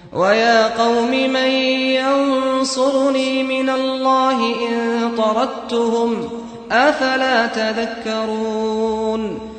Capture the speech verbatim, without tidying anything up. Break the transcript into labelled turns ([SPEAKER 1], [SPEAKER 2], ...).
[SPEAKER 1] ويا قوم من ينصرني من الله إن طردتهم أفلا تذكرون